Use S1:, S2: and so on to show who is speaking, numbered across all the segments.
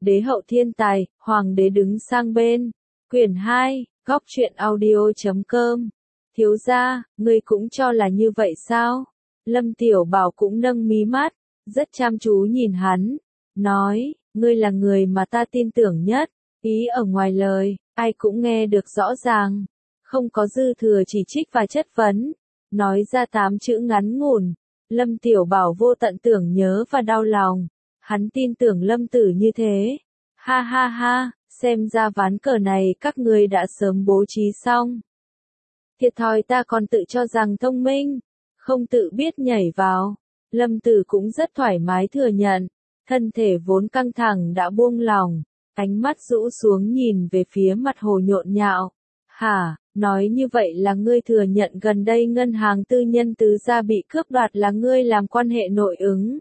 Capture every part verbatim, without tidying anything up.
S1: Đế hậu thiên tài, hoàng đế đứng sang bên. Quyển hai, góc truyện audio.com. Thiếu gia, ngươi cũng cho là như vậy sao? Lâm Tiểu Bảo cũng nâng mí mắt, rất chăm chú nhìn hắn, nói, ngươi là người mà ta tin tưởng nhất, ý ở ngoài lời, ai cũng nghe được rõ ràng, không có dư thừa chỉ trích và chất vấn, nói ra tám chữ ngắn ngủn. Lâm Tiểu Bảo vô tận tưởng nhớ và đau lòng, hắn tin tưởng Lâm Tử như thế. Ha ha ha, xem ra ván cờ này các ngươi đã sớm bố trí xong. Thiệt thòi ta còn tự cho rằng thông minh, không tự biết nhảy vào. Lâm Tử cũng rất thoải mái thừa nhận, thân thể vốn căng thẳng đã buông lỏng, ánh mắt rũ xuống nhìn về phía mặt hồ nhộn nhạo. Hả, nói như vậy là ngươi thừa nhận gần đây ngân hàng tư nhân tứ gia bị cướp đoạt là ngươi làm quan hệ nội ứng.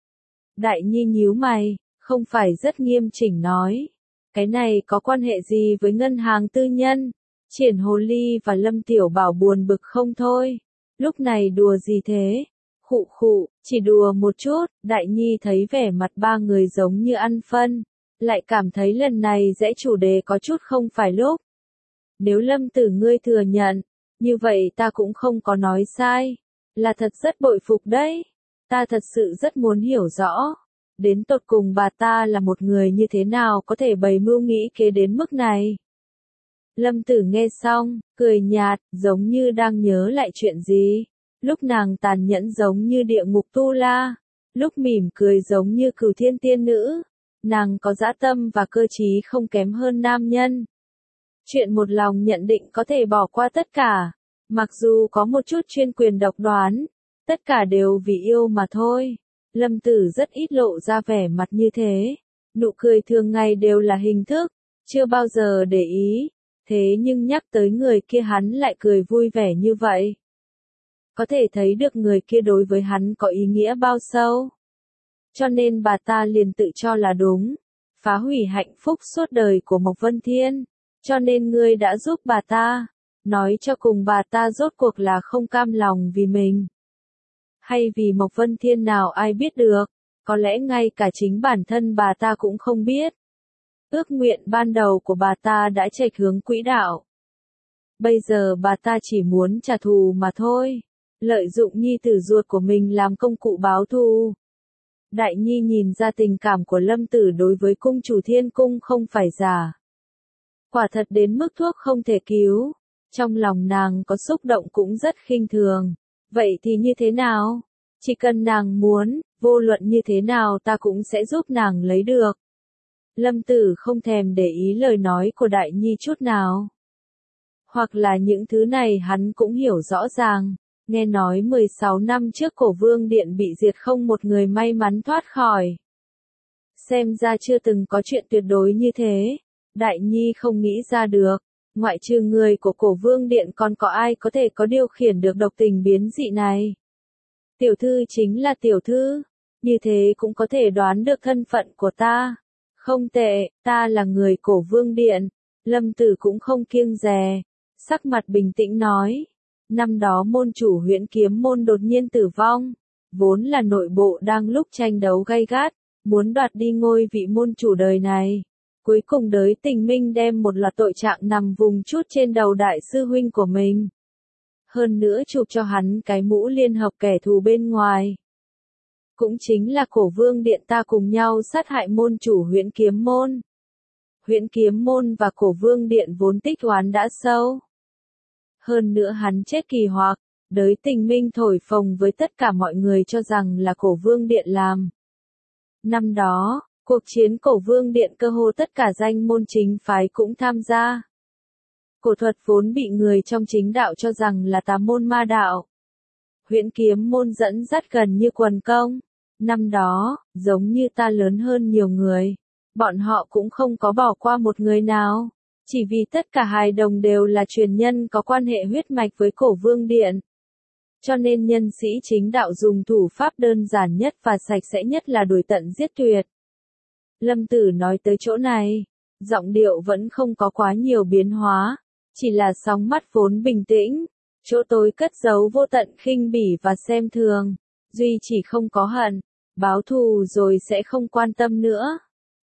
S1: Đại Nhi nhíu mày, không phải rất nghiêm chỉnh nói. Cái này có quan hệ gì với ngân hàng tư nhân? Triển Hồ Ly và Lâm Tiểu Bảo buồn bực không thôi. Lúc này đùa gì thế? Khụ khụ, chỉ đùa một chút. Đại Nhi thấy vẻ mặt ba người giống như ăn phân, lại cảm thấy lần này rẽ chủ đề có chút không phải lúc. Nếu Lâm Tử ngươi thừa nhận, như vậy ta cũng không có nói sai. Là thật rất bội phục đấy. Ta thật sự rất muốn hiểu rõ. Đến tột cùng bà ta là một người như thế nào có thể bày mưu nghĩ kế đến mức này. Lâm Tử nghe xong, cười nhạt, giống như đang nhớ lại chuyện gì. Lúc nàng tàn nhẫn giống như địa ngục tu la, lúc mỉm cười giống như cửu thiên tiên nữ. Nàng có dã tâm và cơ trí không kém hơn nam nhân. Chuyện một lòng nhận định có thể bỏ qua tất cả, mặc dù có một chút chuyên quyền độc đoán, tất cả đều vì yêu mà thôi. Lâm Tử rất ít lộ ra vẻ mặt như thế, nụ cười thường ngày đều là hình thức, chưa bao giờ để ý, thế nhưng nhắc tới người kia hắn lại cười vui vẻ như vậy. Có thể thấy được người kia đối với hắn có ý nghĩa bao sâu. Cho nên bà ta liền tự cho là đúng, phá hủy hạnh phúc suốt đời của Mộc Vân Thiên, cho nên ngươi đã giúp bà ta, nói cho cùng bà ta rốt cuộc là không cam lòng vì mình. Hay vì Mộc Vân Thiên nào ai biết được, có lẽ ngay cả chính bản thân bà ta cũng không biết. Ước nguyện ban đầu của bà ta đã chệch hướng quỹ đạo. Bây giờ bà ta chỉ muốn trả thù mà thôi, lợi dụng nhi tử ruột của mình làm công cụ báo thù. Đại Nhi nhìn ra tình cảm của Lâm Tử đối với cung chủ Thiên Cung không phải giả. Quả thật đến mức thuốc không thể cứu, trong lòng nàng có xúc động cũng rất khinh thường. Vậy thì như thế nào? Chỉ cần nàng muốn, vô luận như thế nào ta cũng sẽ giúp nàng lấy được. Lâm Tử không thèm để ý lời nói của Đại Nhi chút nào. Hoặc là những thứ này hắn cũng hiểu rõ ràng. Nghe nói mười sáu năm trước Cổ Vương Điện bị diệt không một người may mắn thoát khỏi. Xem ra chưa từng có chuyện tuyệt đối như thế. Đại Nhi không nghĩ ra được. Ngoại trừ người của Cổ Vương Điện còn có ai có thể có điều khiển được độc tình biến dị này. Tiểu thư chính là tiểu thư. Như thế cũng có thể đoán được thân phận của ta. Không tệ, ta là người Cổ Vương Điện. Lâm Tử cũng không kiêng dè. Sắc mặt bình tĩnh nói. Năm đó môn chủ Huyễn Kiếm môn đột nhiên tử vong. Vốn là nội bộ đang lúc tranh đấu gay gắt. Muốn đoạt đi ngôi vị môn chủ đời này. Cuối cùng đới Tình Minh đem một loạt tội trạng nằm vùng chút trên đầu đại sư huynh của mình. Hơn nữa chụp cho hắn cái mũ liên hợp kẻ thù bên ngoài. Cũng chính là Cổ Vương Điện ta cùng nhau sát hại môn chủ Huyễn Kiếm môn. Huyễn Kiếm môn và Cổ Vương Điện vốn tích oán đã sâu. Hơn nữa hắn chết kỳ hoặc, đới Tình Minh thổi phồng với tất cả mọi người cho rằng là Cổ Vương Điện làm. Năm đó, cuộc chiến Cổ Vương Điện cơ hồ tất cả danh môn chính phái cũng tham gia. Cổ thuật vốn bị người trong chính đạo cho rằng là tà môn ma đạo. Huyễn Kiếm môn dẫn dắt gần như quần công. Năm đó, giống như ta lớn hơn nhiều người. Bọn họ cũng không có bỏ qua một người nào. Chỉ vì tất cả hài đồng đều là truyền nhân có quan hệ huyết mạch với Cổ Vương Điện. Cho nên nhân sĩ chính đạo dùng thủ pháp đơn giản nhất và sạch sẽ nhất là đuổi tận giết tuyệt. Lâm Tử nói tới chỗ này, giọng điệu vẫn không có quá nhiều biến hóa, chỉ là sóng mắt vốn bình tĩnh, chỗ tối cất giấu vô tận khinh bỉ và xem thường, duy chỉ không có hận, báo thù rồi sẽ không quan tâm nữa.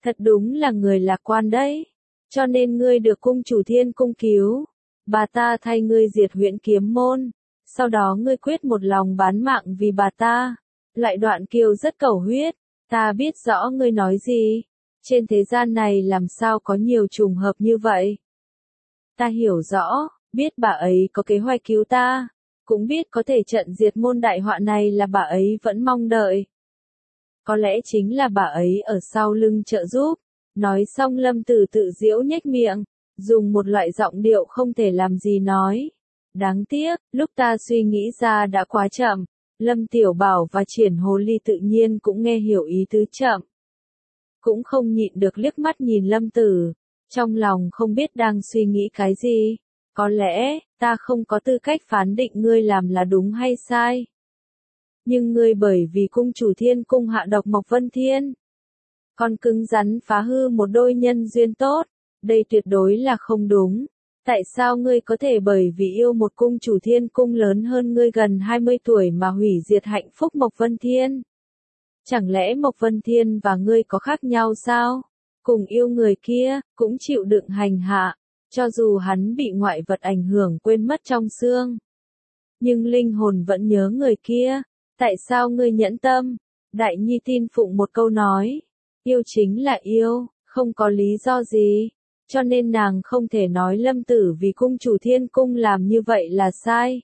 S1: Thật đúng là người lạc quan đấy. Cho nên ngươi được cung chủ thiên cung cứu. Bà ta thay ngươi diệt Huyễn Kiếm Môn. Sau đó ngươi quyết một lòng bán mạng vì bà ta. Lại đoạn kiều rất cầu huyết. Ta biết rõ ngươi nói gì. Trên thế gian này làm sao có nhiều trùng hợp như vậy. Ta hiểu rõ, biết bà ấy có kế hoạch cứu ta. Cũng biết có thể trận diệt môn đại họa này là bà ấy vẫn mong đợi. Có lẽ chính là bà ấy ở sau lưng trợ giúp. Nói xong Lâm Tử tự giễu nhếch miệng, dùng một loại giọng điệu không thể làm gì nói. Đáng tiếc, lúc ta suy nghĩ ra đã quá chậm. Lâm Tiểu Bảo và Triển Hồ Ly tự nhiên cũng nghe hiểu ý tứ chậm. Cũng không nhịn được liếc mắt nhìn Lâm Tử, trong lòng không biết đang suy nghĩ cái gì. Có lẽ, ta không có tư cách phán định ngươi làm là đúng hay sai. Nhưng ngươi bởi vì cung chủ thiên cung hạ độc Mộc Vân Thiên. Còn cứng rắn phá hư một đôi nhân duyên tốt, đây tuyệt đối là không đúng. Tại sao ngươi có thể bởi vì yêu một cung chủ thiên cung lớn hơn ngươi gần hai mươi tuổi mà hủy diệt hạnh phúc Mộc Vân Thiên? Chẳng lẽ Mộc Vân Thiên và ngươi có khác nhau sao? Cùng yêu người kia, cũng chịu đựng hành hạ, cho dù hắn bị ngoại vật ảnh hưởng quên mất trong xương. Nhưng linh hồn vẫn nhớ người kia, tại sao ngươi nhẫn tâm? Đại Nhi tin phụng một câu nói, yêu chính là yêu, không có lý do gì. Cho nên nàng không thể nói Lâm Tử vì cung chủ thiên cung làm như vậy là sai.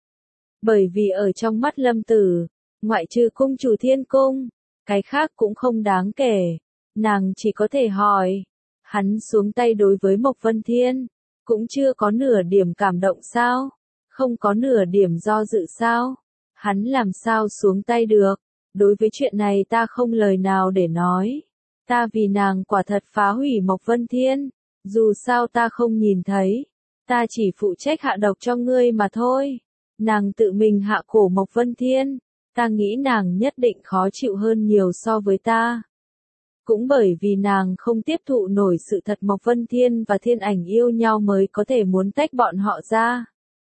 S1: Bởi vì ở trong mắt Lâm Tử, ngoại trừ cung chủ thiên cung, cái khác cũng không đáng kể. Nàng chỉ có thể hỏi, hắn xuống tay đối với Mộc Vân Thiên, cũng chưa có nửa điểm cảm động sao? Không có nửa điểm do dự sao? Hắn làm sao xuống tay được? Đối với chuyện này ta không lời nào để nói. Ta vì nàng quả thật phá hủy Mộc Vân Thiên. Dù sao ta không nhìn thấy, ta chỉ phụ trách hạ độc cho ngươi mà thôi. Nàng tự mình hạ cổ Mộc Vân Thiên, ta nghĩ nàng nhất định khó chịu hơn nhiều so với ta. Cũng bởi vì nàng không tiếp thụ nổi sự thật Mộc Vân Thiên và Thiên Ảnh yêu nhau mới có thể muốn tách bọn họ ra.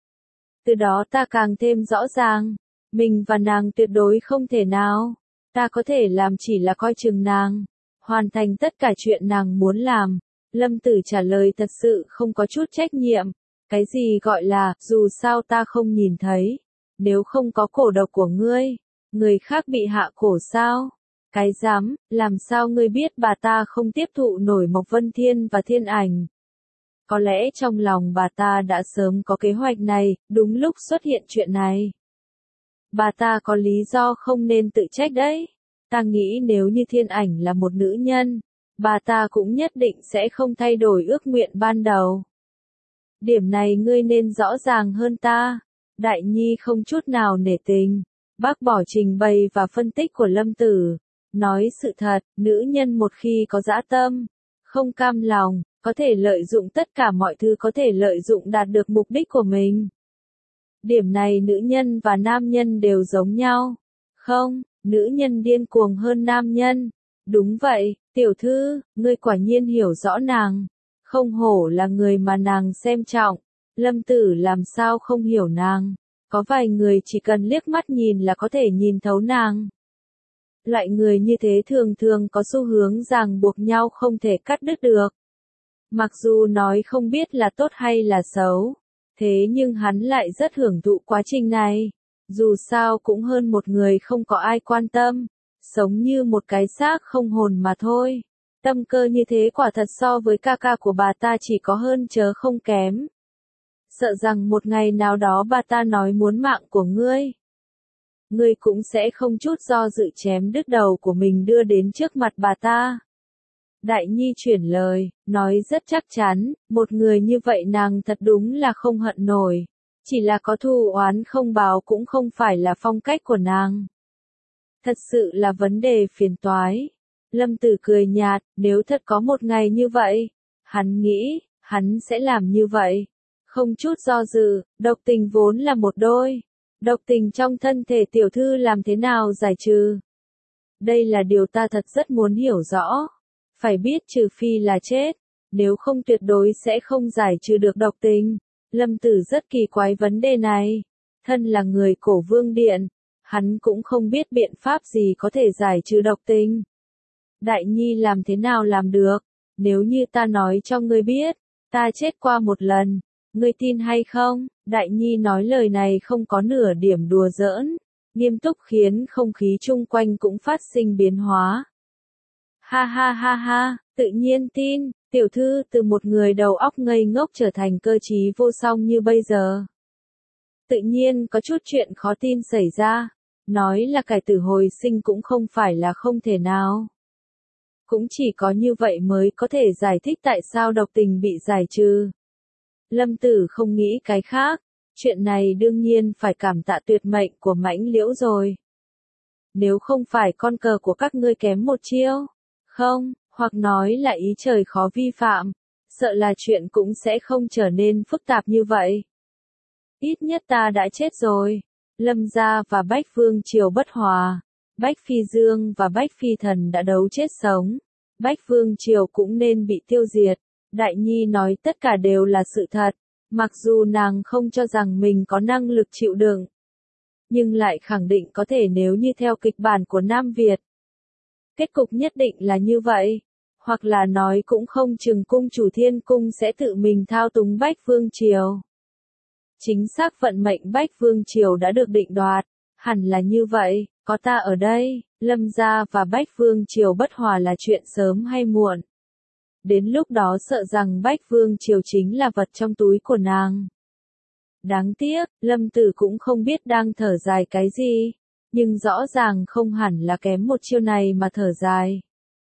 S1: Từ đó ta càng thêm rõ ràng, mình và nàng tuyệt đối không thể nào. Ta có thể làm chỉ là coi chừng nàng, hoàn thành tất cả chuyện nàng muốn làm. Lâm Tử trả lời thật sự không có chút trách nhiệm. Cái gì gọi là, dù sao ta không nhìn thấy. Nếu không có cổ độc của ngươi, người khác bị hạ cổ sao? Cái dám, làm sao ngươi biết bà ta không tiếp thụ nổi Mộc Vân Thiên và Thiên Ảnh? Có lẽ trong lòng bà ta đã sớm có kế hoạch này, đúng lúc xuất hiện chuyện này. Bà ta có lý do không nên tự trách đấy. Ta nghĩ nếu như Thiên Ảnh là một nữ nhân, bà ta cũng nhất định sẽ không thay đổi ước nguyện ban đầu. Điểm này ngươi nên rõ ràng hơn ta. Đại Nhi không chút nào nể tình, bác bỏ trình bày và phân tích của Lâm Tử. Nói sự thật, nữ nhân một khi có dã tâm, không cam lòng, có thể lợi dụng tất cả mọi thứ có thể lợi dụng đạt được mục đích của mình. Điểm này nữ nhân và nam nhân đều giống nhau. Không, nữ nhân điên cuồng hơn nam nhân. Đúng vậy, tiểu thư, ngươi quả nhiên hiểu rõ nàng. Không hổ là người mà nàng xem trọng. Lâm Tử làm sao không hiểu nàng. Có vài người chỉ cần liếc mắt nhìn là có thể nhìn thấu nàng. Loại người như thế thường thường có xu hướng ràng buộc nhau không thể cắt đứt được. Mặc dù nói không biết là tốt hay là xấu, thế nhưng hắn lại rất hưởng thụ quá trình này. Dù sao cũng hơn một người không có ai quan tâm. Sống như một cái xác không hồn mà thôi. Tâm cơ như thế quả thật so với ca ca của bà ta chỉ có hơn chớ không kém. Sợ rằng một ngày nào đó bà ta nói muốn mạng của ngươi, ngươi cũng sẽ không chút do dự chém đứt đầu của mình đưa đến trước mặt bà ta. Đại Nhi chuyển lời, nói rất chắc chắn, một người như vậy nàng thật đúng là không hận nổi. Chỉ là có thù oán không báo cũng không phải là phong cách của nàng. Thật sự là vấn đề phiền toái. Lâm Tử cười nhạt, nếu thật có một ngày như vậy, hắn nghĩ, hắn sẽ làm như vậy. Không chút do dự, độc tình vốn là một đôi. Độc tình trong thân thể tiểu thư làm thế nào giải trừ? Đây là điều ta thật rất muốn hiểu rõ. Phải biết trừ phi là chết, nếu không tuyệt đối sẽ không giải trừ được độc tình. Lâm Tử rất kỳ quái vấn đề này. Thân là người cổ vương điện, hắn cũng không biết biện pháp gì có thể giải trừ độc tình. Đại Nhi làm thế nào làm được? Nếu như ta nói cho ngươi biết, ta chết qua một lần, ngươi tin hay không? Đại Nhi nói lời này không có nửa điểm đùa giỡn, nghiêm túc khiến không khí chung quanh cũng phát sinh biến hóa. Ha ha ha ha, tự nhiên tin, tiểu thư từ một người đầu óc ngây ngốc trở thành cơ trí vô song như bây giờ. Tự nhiên có chút chuyện khó tin xảy ra, nói là cải tử hồi sinh cũng không phải là không thể nào. Cũng chỉ có như vậy mới có thể giải thích tại sao độc tình bị giải trừ. Lâm Tử không nghĩ cái khác, chuyện này đương nhiên phải cảm tạ tuyệt mệnh của Mãnh Liễu rồi. Nếu không phải con cờ của các ngươi kém một chiêu, không, hoặc nói là ý trời khó vi phạm, sợ là chuyện cũng sẽ không trở nên phức tạp như vậy. Ít nhất ta đã chết rồi. Lâm gia và Bách Vương triều bất hòa. Bách Phi Dương và Bách Phi Thần đã đấu chết sống. Bách Vương triều cũng nên bị tiêu diệt. Đại Nhi nói tất cả đều là sự thật. Mặc dù nàng không cho rằng mình có năng lực chịu đựng, nhưng lại khẳng định có thể nếu như theo kịch bản của Nam Việt. Kết cục nhất định là như vậy. Hoặc là nói cũng không chừng cung chủ Thiên Cung sẽ tự mình thao túng Bách Vương triều. Chính xác vận mệnh Bách Vương triều đã được định đoạt, hẳn là như vậy, có ta ở đây, Lâm gia và Bách Vương triều bất hòa là chuyện sớm hay muộn. Đến lúc đó sợ rằng Bách Vương triều chính là vật trong túi của nàng. Đáng tiếc, Lâm Tử cũng không biết đang thở dài cái gì, nhưng rõ ràng không hẳn là kém một chiêu này mà thở dài.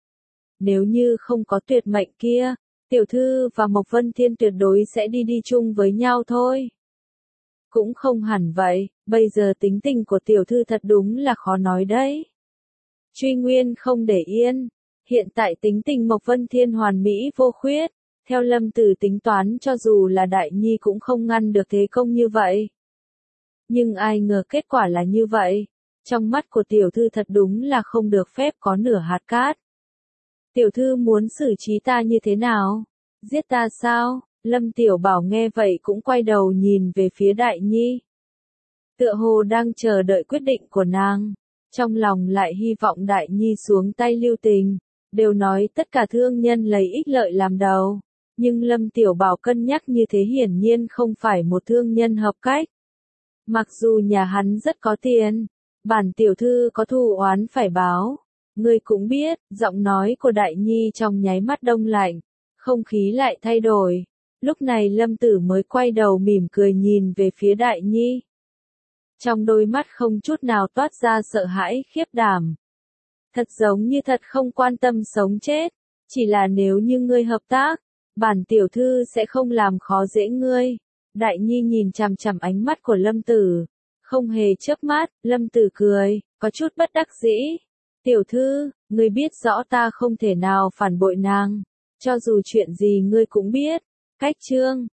S1: Nếu như không có tuyệt mệnh kia, tiểu thư và Mộc Vân Thiên tuyệt đối sẽ đi đi chung với nhau thôi. Cũng không hẳn vậy, bây giờ tính tình của tiểu thư thật đúng là khó nói đấy. Truy Nguyên không để yên, hiện tại tính tình Mộc Vân Thiên hoàn mỹ vô khuyết, theo Lâm Tử tính toán cho dù là Đại Nhi cũng không ngăn được thế công như vậy. Nhưng ai ngờ kết quả là như vậy, trong mắt của tiểu thư thật đúng là không được phép có nửa hạt cát. Tiểu thư muốn xử trí ta như thế nào? Giết ta sao? Lâm Tiểu Bảo nghe vậy cũng quay đầu nhìn về phía Đại Nhi. Tựa hồ đang chờ đợi quyết định của nàng, trong lòng lại hy vọng Đại Nhi xuống tay lưu tình, đều nói tất cả thương nhân lấy ích lợi làm đầu, nhưng Lâm Tiểu Bảo cân nhắc như thế hiển nhiên không phải một thương nhân hợp cách. Mặc dù nhà hắn rất có tiền, bản tiểu thư có thù oán phải báo, ngươi cũng biết, giọng nói của Đại Nhi trong nháy mắt đông lạnh, không khí lại thay đổi. Lúc này Lâm Tử mới quay đầu mỉm cười nhìn về phía Đại Nhi. Trong đôi mắt không chút nào toát ra sợ hãi khiếp đảm. Thật giống như thật không quan tâm sống chết, chỉ là nếu như ngươi hợp tác, bản tiểu thư sẽ không làm khó dễ ngươi. Đại Nhi nhìn chằm chằm ánh mắt của Lâm Tử, không hề chớp mắt, Lâm Tử cười, có chút bất đắc dĩ. Tiểu thư, ngươi biết rõ ta không thể nào phản bội nàng, cho dù chuyện gì ngươi cũng biết. Cách chương